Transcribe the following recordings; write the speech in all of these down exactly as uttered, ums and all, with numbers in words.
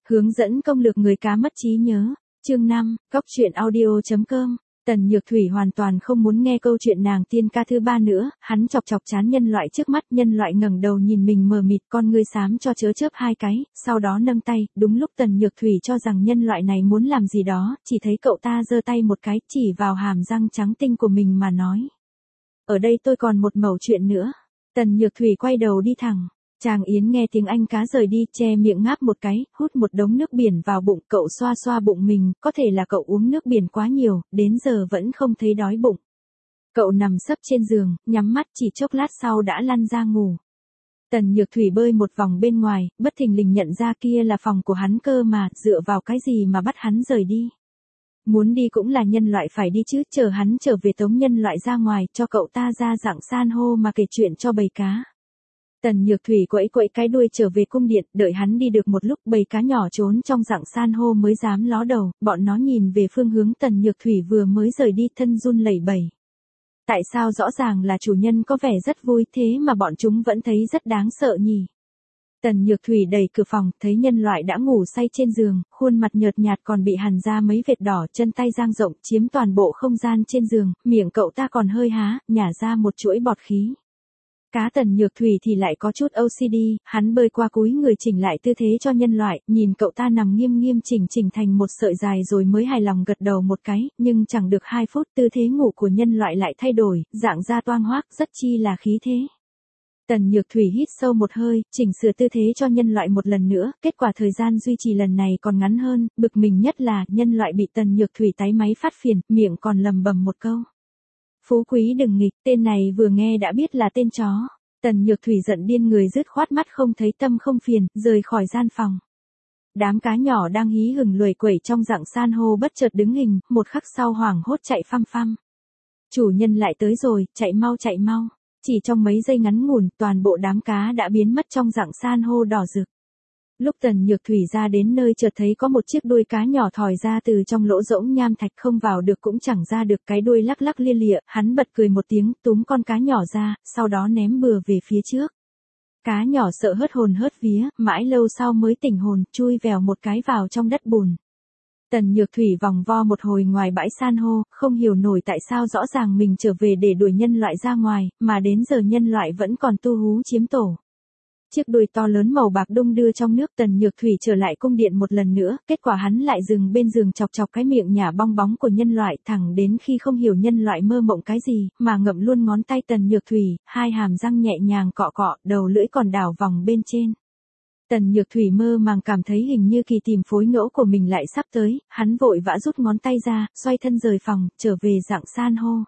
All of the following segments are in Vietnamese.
Hướng dẫn công lược người cá mất trí nhớ. Chương năm, Góc truyện audio.com. Tần Nhược Thủy hoàn toàn không muốn nghe câu chuyện nàng tiên ca thứ ba nữa, hắn chọc chọc chán nhân loại trước mắt, nhân loại ngẩng đầu nhìn mình mờ mịt, con ngươi xám cho chớ chớp hai cái, sau đó nâng tay, đúng lúc Tần Nhược Thủy cho rằng nhân loại này muốn làm gì đó, chỉ thấy cậu ta giơ tay một cái, chỉ vào hàm răng trắng tinh của mình mà nói. Ở đây tôi còn một mẩu chuyện nữa. Tần Nhược Thủy quay đầu đi thẳng. Chàng Yến nghe tiếng anh cá rời đi, che miệng ngáp một cái, hút một đống nước biển vào bụng, cậu xoa xoa bụng mình, có thể là cậu uống nước biển quá nhiều, đến giờ vẫn không thấy đói bụng. Cậu nằm sấp trên giường, nhắm mắt chỉ chốc lát sau đã lăn ra ngủ. Tần Nhược Thủy bơi một vòng bên ngoài, bất thình lình nhận ra kia là phòng của hắn cơ mà, dựa vào cái gì mà bắt hắn rời đi. Muốn đi cũng là nhân loại phải đi chứ, chờ hắn trở về tống nhân loại ra ngoài, cho cậu ta ra dạng san hô mà kể chuyện cho bầy cá. Tần Nhược Thủy quẫy quẫy cái đuôi trở về cung điện, đợi hắn đi được một lúc bầy cá nhỏ trốn trong dạng san hô mới dám ló đầu, bọn nó nhìn về phương hướng Tần Nhược Thủy vừa mới rời đi thân run lẩy bẩy. Tại sao rõ ràng là chủ nhân có vẻ rất vui thế mà bọn chúng vẫn thấy rất đáng sợ nhỉ? Tần Nhược Thủy đẩy cửa phòng, thấy nhân loại đã ngủ say trên giường, khuôn mặt nhợt nhạt còn bị hằn ra mấy vệt đỏ, chân tay dang rộng chiếm toàn bộ không gian trên giường, miệng cậu ta còn hơi há, nhả ra một chuỗi bọt khí. Cá Tần Nhược Thủy thì lại có chút ô xê đê, hắn bơi qua cúi người chỉnh lại tư thế cho nhân loại, nhìn cậu ta nằm nghiêm nghiêm chỉnh chỉnh thành một sợi dài rồi mới hài lòng gật đầu một cái, nhưng chẳng được hai phút tư thế ngủ của nhân loại lại thay đổi, dạng ra toang hoác, rất chi là khí thế. Tần Nhược Thủy hít sâu một hơi, chỉnh sửa tư thế cho nhân loại một lần nữa, kết quả thời gian duy trì lần này còn ngắn hơn, bực mình nhất là nhân loại bị Tần Nhược Thủy tái máy phát phiền, miệng còn lầm bầm một câu. Phú quý đừng nghịch, tên này vừa nghe đã biết là tên chó. Tần Nhược Thủy giận điên người dứt khoát mắt không thấy tâm không phiền, rời khỏi gian phòng. Đám cá nhỏ đang hí hửng luẩy quẩy trong dạng san hô bất chợt đứng hình, một khắc sau hoảng hốt chạy phăm phăm. Chủ nhân lại tới rồi, chạy mau chạy mau. Chỉ trong mấy giây ngắn ngủn, toàn bộ đám cá đã biến mất trong dạng san hô đỏ rực. Lúc Tần Nhược Thủy ra đến nơi chợt thấy có một chiếc đuôi cá nhỏ thòi ra từ trong lỗ rỗng nham thạch, không vào được cũng chẳng ra được, cái đuôi lắc lắc lia lịa, hắn bật cười một tiếng, túm con cá nhỏ ra, sau đó ném bừa về phía trước. Cá nhỏ sợ hớt hồn hớt vía, mãi lâu sau mới tỉnh hồn, chui vèo một cái vào trong đất bùn. Tần Nhược Thủy vòng vo một hồi ngoài bãi san hô, không hiểu nổi tại sao rõ ràng mình trở về để đuổi nhân loại ra ngoài, mà đến giờ nhân loại vẫn còn tu hú chiếm tổ. Chiếc đuôi to lớn màu bạc đung đưa trong nước. Tần Nhược Thủy trở lại cung điện một lần nữa, kết quả hắn lại dừng bên giường chọc chọc cái miệng nhả bong bóng của nhân loại, thẳng đến khi không hiểu nhân loại mơ mộng cái gì, mà ngậm luôn ngón tay Tần Nhược Thủy, hai hàm răng nhẹ nhàng cọ cọ, đầu lưỡi còn đảo vòng bên trên. Tần Nhược Thủy mơ màng cảm thấy hình như kỳ tìm phối ngẫu của mình lại sắp tới, hắn vội vã rút ngón tay ra, xoay thân rời phòng, trở về dạng san hô.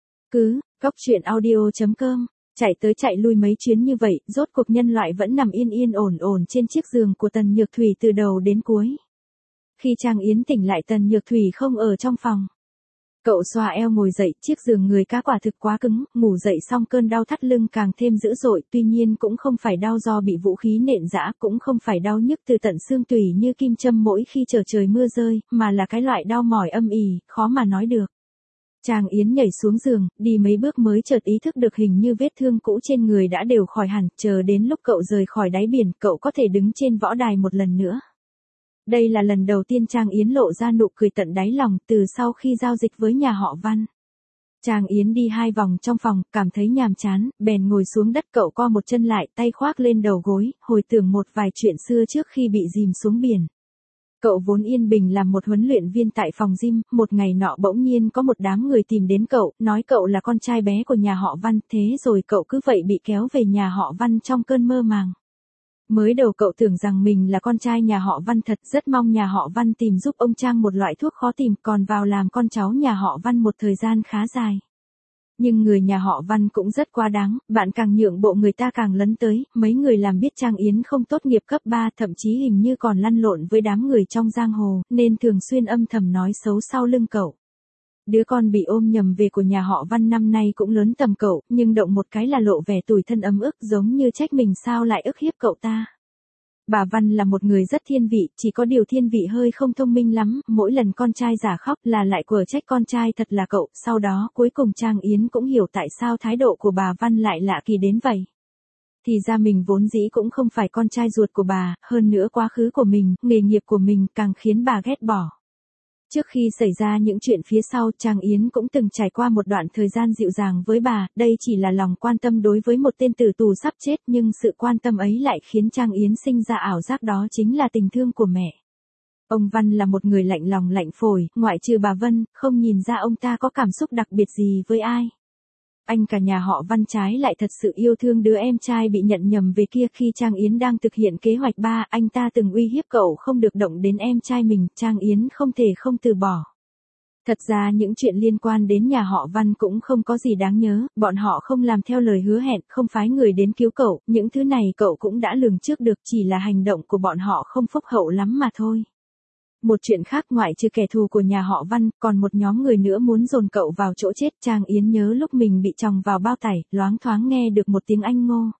Cứ, Góc truyện audio.com. Chạy tới chạy lui mấy chuyến như vậy, rốt cuộc nhân loại vẫn nằm yên yên ổn ổn trên chiếc giường của Tần Nhược Thủy từ đầu đến cuối. Khi Trang Yến tỉnh lại Tần Nhược Thủy không ở trong phòng. Cậu xoa eo ngồi dậy, chiếc giường người cá quả thực quá cứng, ngủ dậy xong cơn đau thắt lưng càng thêm dữ dội, tuy nhiên cũng không phải đau do bị vũ khí nện giã, cũng không phải đau nhức từ tận xương tủy như kim châm mỗi khi trở trời mưa rơi, mà là cái loại đau mỏi âm ỉ, khó mà nói được. Trang Yến nhảy xuống giường, đi mấy bước mới chợt ý thức được hình như vết thương cũ trên người đã đều khỏi hẳn, chờ đến lúc cậu rời khỏi đáy biển, cậu có thể đứng trên võ đài một lần nữa. Đây là lần đầu tiên Trang Yến lộ ra nụ cười tận đáy lòng từ sau khi giao dịch với nhà họ Văn. Trang Yến đi hai vòng trong phòng, cảm thấy nhàm chán, bèn ngồi xuống đất, cậu co một chân lại, tay khoác lên đầu gối, hồi tưởng một vài chuyện xưa trước khi bị dìm xuống biển. Cậu vốn yên bình làm một huấn luyện viên tại phòng gym, một ngày nọ bỗng nhiên có một đám người tìm đến cậu, nói cậu là con trai bé của nhà họ Văn, thế rồi cậu cứ vậy bị kéo về nhà họ Văn trong cơn mơ màng. Mới đầu cậu tưởng rằng mình là con trai nhà họ Văn thật, rất mong nhà họ Văn tìm giúp ông Trang một loại thuốc khó tìm, còn vào làm con cháu nhà họ Văn một thời gian khá dài. Nhưng người nhà họ Văn cũng rất quá đáng, bạn càng nhượng bộ người ta càng lấn tới, mấy người làm biết Trang Yến không tốt nghiệp cấp ba, thậm chí hình như còn lăn lộn với đám người trong giang hồ, nên thường xuyên âm thầm nói xấu sau lưng cậu. Đứa con bị ôm nhầm về của nhà họ Văn năm nay cũng lớn tầm cậu, nhưng động một cái là lộ vẻ tủi thân ấm ức, giống như trách mình sao lại ức hiếp cậu ta. Bà Văn là một người rất thiên vị, chỉ có điều thiên vị hơi không thông minh lắm, mỗi lần con trai giả khóc là lại quở trách con trai thật là cậu, sau đó cuối cùng Trang Yến cũng hiểu tại sao thái độ của bà Văn lại lạ kỳ đến vậy. Thì ra mình vốn dĩ cũng không phải con trai ruột của bà, hơn nữa quá khứ của mình, nghề nghiệp của mình càng khiến bà ghét bỏ. Trước khi xảy ra những chuyện phía sau, Trang Yến cũng từng trải qua một đoạn thời gian dịu dàng với bà, đây chỉ là lòng quan tâm đối với một tên tử tù sắp chết, nhưng sự quan tâm ấy lại khiến Trang Yến sinh ra ảo giác đó chính là tình thương của mẹ. Ông Văn là một người lạnh lòng lạnh phổi, ngoại trừ bà Vân, không nhìn ra ông ta có cảm xúc đặc biệt gì với ai. Anh cả nhà họ Văn trái lại thật sự yêu thương đứa em trai bị nhận nhầm về kia. Khi Trang Yến đang thực hiện kế hoạch ba, anh ta từng uy hiếp cậu không được động đến em trai mình, Trang Yến không thể không từ bỏ. Thật ra những chuyện liên quan đến nhà họ Văn cũng không có gì đáng nhớ, bọn họ không làm theo lời hứa hẹn, không phái người đến cứu cậu, những thứ này cậu cũng đã lường trước được, chỉ là hành động của bọn họ không phúc hậu lắm mà thôi. Một chuyện khác, ngoại trừ kẻ thù của nhà họ Văn, còn một nhóm người nữa muốn dồn cậu vào chỗ chết. Trang Yến nhớ lúc mình bị chồng vào bao tải, loáng thoáng nghe được một tiếng anh Ngô.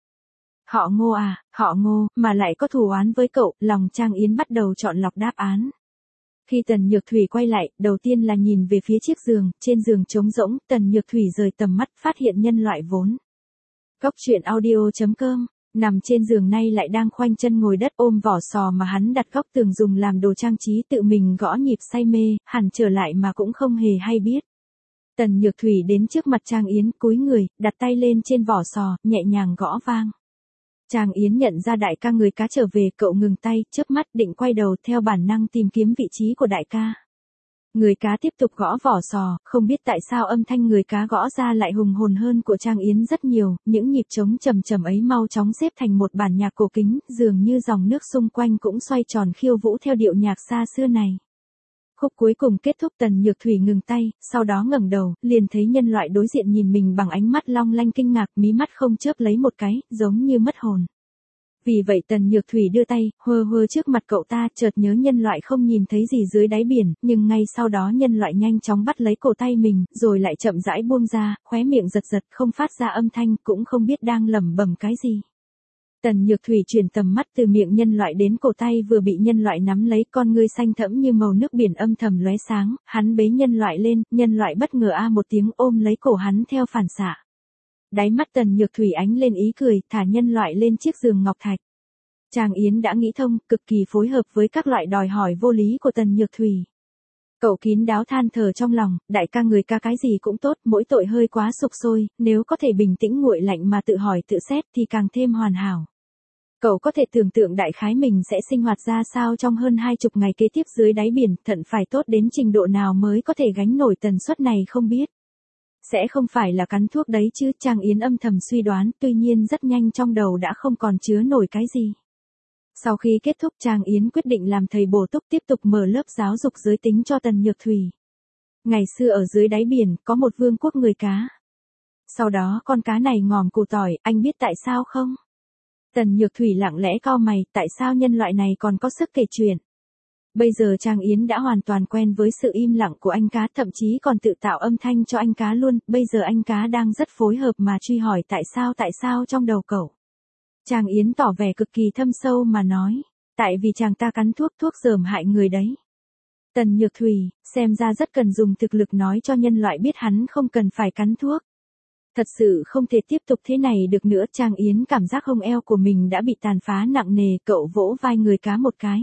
Họ Ngô à, họ Ngô, mà lại có thù oán với cậu, lòng Trang Yến bắt đầu chọn lọc đáp án. Khi Tần Nhược Thủy quay lại, đầu tiên là nhìn về phía chiếc giường, trên giường trống rỗng, Tần Nhược Thủy rời tầm mắt, phát hiện nhân loại vốn. Góc truyện audio chấm com nằm trên giường nay lại đang khoanh chân ngồi đất ôm vỏ sò mà hắn đặt góc tường dùng làm đồ trang trí, tự mình gõ nhịp say mê, hẳn trở lại mà cũng không hề hay biết. Tần Nhược Thủy đến trước mặt Trang Yến, cúi người, đặt tay lên trên vỏ sò, nhẹ nhàng gõ vang. Trang Yến nhận ra đại ca người cá trở về, cậu ngừng tay, chớp mắt định quay đầu, theo bản năng tìm kiếm vị trí của đại ca. Người cá tiếp tục gõ vỏ sò, không biết tại sao âm thanh người cá gõ ra lại hùng hồn hơn của Trang Yến rất nhiều, những nhịp trống trầm trầm ấy mau chóng xếp thành một bản nhạc cổ kính, dường như dòng nước xung quanh cũng xoay tròn khiêu vũ theo điệu nhạc xa xưa này. Khúc cuối cùng kết thúc, Tần Nhược Thủy ngừng tay, sau đó ngẩng đầu, liền thấy nhân loại đối diện nhìn mình bằng ánh mắt long lanh kinh ngạc, mí mắt không chớp lấy một cái, giống như mất hồn. Vì vậy Tần Nhược Thủy đưa tay, hơ hơ trước mặt cậu ta, chợt nhớ nhân loại không nhìn thấy gì dưới đáy biển, nhưng ngay sau đó nhân loại nhanh chóng bắt lấy cổ tay mình, rồi lại chậm rãi buông ra, khóe miệng giật giật, không phát ra âm thanh, cũng không biết đang lẩm bẩm cái gì. Tần Nhược Thủy chuyển tầm mắt từ miệng nhân loại đến cổ tay vừa bị nhân loại nắm lấy, con ngươi xanh thẫm như màu nước biển âm thầm lóe sáng, hắn bế nhân loại lên, nhân loại bất ngờ a một tiếng ôm lấy cổ hắn theo phản xạ. Đáy mắt Tần Nhược Thủy ánh lên ý cười, thả nhân loại lên chiếc giường ngọc thạch. Trang Yến đã nghĩ thông, cực kỳ phối hợp với các loại đòi hỏi vô lý của Tần Nhược Thủy. Cậu kín đáo than thở trong lòng, đại ca người ca cái gì cũng tốt, mỗi tội hơi quá sục sôi, nếu có thể bình tĩnh nguội lạnh mà tự hỏi tự xét thì càng thêm hoàn hảo. Cậu có thể tưởng tượng đại khái mình sẽ sinh hoạt ra sao trong hơn hai chục ngày kế tiếp dưới đáy biển, thận phải tốt đến trình độ nào mới có thể gánh nổi tần suất này không biết. Sẽ không phải là cắn thuốc đấy chứ, Trang Yến âm thầm suy đoán, tuy nhiên rất nhanh trong đầu đã không còn chứa nổi cái gì. Sau khi kết thúc, Trang Yến quyết định làm thầy bổ túc, tiếp tục mở lớp giáo dục giới tính cho Tần Nhược Thủy. Ngày xưa ở dưới đáy biển, có một vương quốc người cá. Sau đó con cá này ngòm củ tỏi, anh biết tại sao không? Tần Nhược Thủy lặng lẽ cau mày, tại sao nhân loại này còn có sức kể chuyện? Bây giờ Trang Yến đã hoàn toàn quen với sự im lặng của anh cá, thậm chí còn tự tạo âm thanh cho anh cá luôn, bây giờ anh cá đang rất phối hợp mà truy hỏi tại sao tại sao trong đầu cậu. Trang Yến tỏ vẻ cực kỳ thâm sâu mà nói, tại vì chàng ta cắn thuốc, thuốc dởm hại người đấy. Tần Nhược Thủy, xem ra rất cần dùng thực lực nói cho nhân loại biết hắn không cần phải cắn thuốc. Thật sự không thể tiếp tục thế này được nữa, Trang Yến cảm giác hông eo của mình đã bị tàn phá nặng nề, cậu vỗ vai người cá một cái.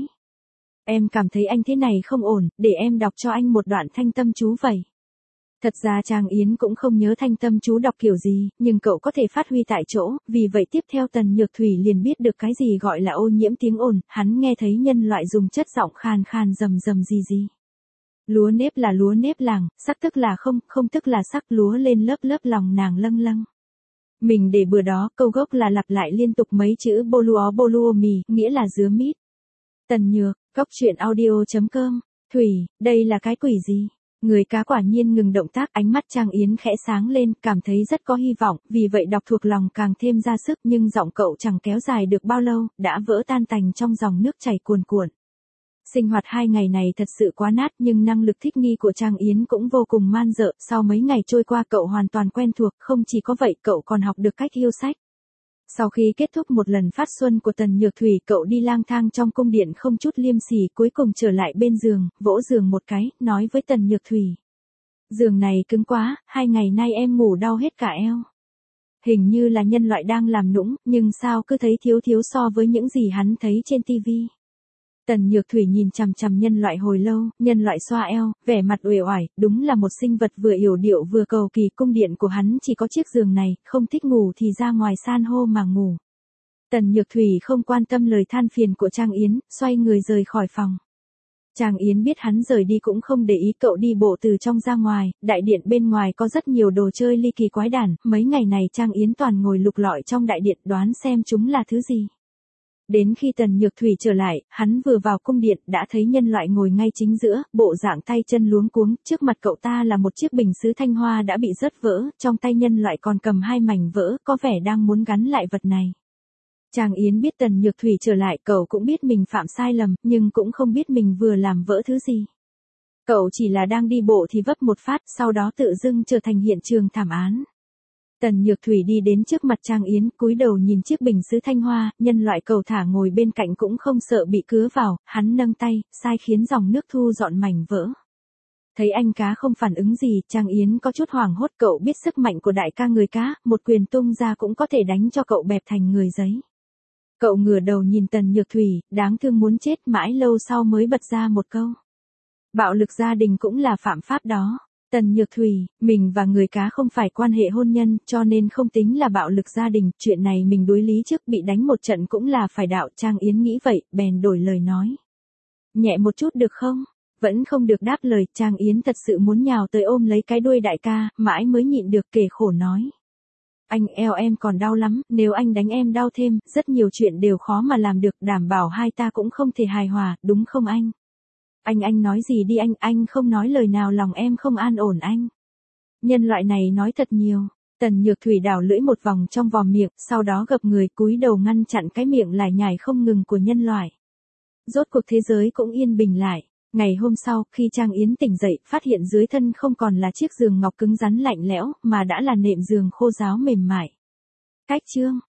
Em cảm thấy anh thế này không ổn, để em đọc cho anh một đoạn thanh tâm chú vậy. Thật ra Trang Yến cũng không nhớ thanh tâm chú đọc kiểu gì, nhưng cậu có thể phát huy tại chỗ, vì vậy tiếp theo Tần Nhược Thủy liền biết được cái gì gọi là ô nhiễm tiếng ồn, hắn nghe thấy nhân loại dùng chất giọng khan khan rầm rầm gì gì. Lúa nếp là lúa nếp làng, sắc tức là không, không tức là sắc, lúa lên lớp lớp lòng nàng lâng lâng. Mình để bữa đó, câu gốc là lặp lại liên tục mấy chữ boluo boluo mì, nghĩa là dứa mít. Tần Nhược, góc truyện audio chấm com, Thủy, đây là cái quỷ gì? Người cá quả nhiên ngừng động tác, ánh mắt Trang Yến khẽ sáng lên, cảm thấy rất có hy vọng, vì vậy đọc thuộc lòng càng thêm ra sức, nhưng giọng cậu chẳng kéo dài được bao lâu, đã vỡ tan tành trong dòng nước chảy cuồn cuộn. Sinh hoạt hai ngày này thật sự quá nát, nhưng năng lực thích nghi của Trang Yến cũng vô cùng man dợ, sau mấy ngày trôi qua cậu hoàn toàn quen thuộc, không chỉ có vậy cậu còn học được cách yêu sách. Sau khi kết thúc một lần phát xuân của Tần Nhược Thủy, cậu đi lang thang trong cung điện không chút liêm sỉ, cuối cùng trở lại bên giường, vỗ giường một cái, nói với Tần Nhược Thủy. Giường này cứng quá, hai ngày nay em ngủ đau hết cả eo. Hình như là nhân loại đang làm nũng, nhưng sao cứ thấy thiếu thiếu so với những gì hắn thấy trên tivi. Tần Nhược Thủy nhìn chằm chằm nhân loại hồi lâu, nhân loại xoa eo, vẻ mặt uể oải, đúng là một sinh vật vừa yểu điệu vừa cầu kỳ. Cung điện của hắn chỉ có chiếc giường này, không thích ngủ thì ra ngoài san hô mà ngủ. Tần Nhược Thủy không quan tâm lời than phiền của Trang Yến, xoay người rời khỏi phòng. Trang Yến biết hắn rời đi cũng không để ý, cậu đi bộ từ trong ra ngoài, đại điện bên ngoài có rất nhiều đồ chơi ly kỳ quái đản, mấy ngày này Trang Yến toàn ngồi lục lọi trong đại điện đoán xem chúng là thứ gì. Đến khi Tần Nhược Thủy trở lại, hắn vừa vào cung điện đã thấy nhân loại ngồi ngay chính giữa, bộ dạng tay chân luống cuống, trước mặt cậu ta là một chiếc bình sứ thanh hoa đã bị rớt vỡ, trong tay nhân loại còn cầm hai mảnh vỡ, có vẻ đang muốn gắn lại vật này. Trang Yến biết Tần Nhược Thủy trở lại, cậu cũng biết mình phạm sai lầm, nhưng cũng không biết mình vừa làm vỡ thứ gì. Cậu chỉ là đang đi bộ thì vấp một phát, sau đó tự dưng trở thành hiện trường thảm án. Tần Nhược Thủy đi đến trước mặt Trang Yến, cúi đầu nhìn chiếc bình sứ thanh hoa, nhân loại cầu thả ngồi bên cạnh cũng không sợ bị cứa vào, hắn nâng tay, sai khiến dòng nước thu dọn mảnh vỡ. Thấy anh cá không phản ứng gì, Trang Yến có chút hoảng hốt, cậu biết sức mạnh của đại ca người cá, một quyền tung ra cũng có thể đánh cho cậu bẹp thành người giấy. Cậu ngửa đầu nhìn Tần Nhược Thủy, đáng thương muốn chết, mãi lâu sau mới bật ra một câu. Bạo lực gia đình cũng là phạm pháp đó. Tần Nhược Thủy, mình và người cá không phải quan hệ hôn nhân, cho nên không tính là bạo lực gia đình, chuyện này mình đối lý trước bị đánh một trận cũng là phải đạo. Trang Yến nghĩ vậy, bèn đổi lời nói. Nhẹ một chút được không? Vẫn không được đáp lời, Trang Yến thật sự muốn nhào tới ôm lấy cái đuôi đại ca, mãi mới nhịn được kể khổ nói. Anh, eo em còn đau lắm, nếu anh đánh em đau thêm, rất nhiều chuyện đều khó mà làm được, đảm bảo hai ta cũng không thể hài hòa, đúng không anh? Anh anh nói gì đi anh, anh không nói lời nào lòng em không an ổn anh. Nhân loại này nói thật nhiều. Tần Nhược Thủy đảo lưỡi một vòng trong vòm miệng, sau đó gập người cúi đầu ngăn chặn cái miệng lải nhải không ngừng của nhân loại. Rốt cuộc thế giới cũng yên bình lại. Ngày hôm sau, khi Trang Yến tỉnh dậy, phát hiện dưới thân không còn là chiếc giường ngọc cứng rắn lạnh lẽo, mà đã là nệm giường khô ráo mềm mại. Cách chương